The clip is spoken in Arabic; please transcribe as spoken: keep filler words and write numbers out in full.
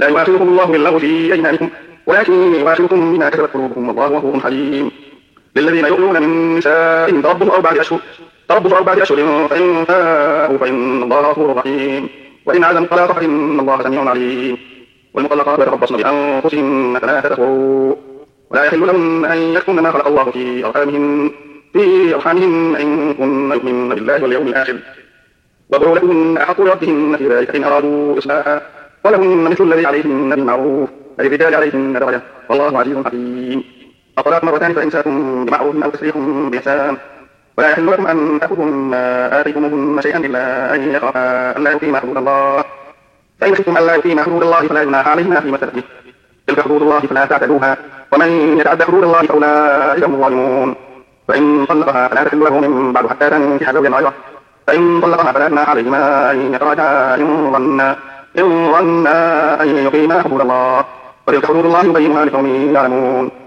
لا يؤاخذكم الله باللغو في أيمانكم ولكن يؤاخذكم بما كسبت قلوبكم والله غفور حليم. للذين يؤلون من نسائهم تربص أربعة أشهر تربص أربعة أشهر فإن فاءوا فإن الله غفور رحيم. وإن عزموا الطلاق فإن الله سميع عليم. والمطلقات يتربصن بأنفسهن ثلاثة قروء ولا يحل لهن أن يكتمن ما خلق الله في أرحامهن في أرحامهن إن كن يؤمن بالله واليوم الآخر وبعولتهن أحق بردهن في ذلك إن أرادوا إصلاحا ولهن مثل الذي عليهن بالمعروف وللرجال عليهن درجة والله عزيز حكيم. الطلاق مرتان فإمساك بمعروف أو تسريح بإحسان ولا يحل لكم أن تأخذوا مما آتيتموهن شيئا إلا أن يخافا ألا يقيما حدود الله فإن خفتم ألا يقيما حدود الله فلا جناح عليهما فيما افتدت به تلك حدود الله فلا تعتدوها ومن يتعدى حدود الله فأولئك هم الظالمون. فإن طلقها فلا تحل له من بعد حتى تنكح زوجا غيره فإن طلقها فلا جناح عليهما أن يتراجعا إن ظنا إن ظنا أن يقيما حدود الله وتلك حدود الله يبينها لقوم يعلمون.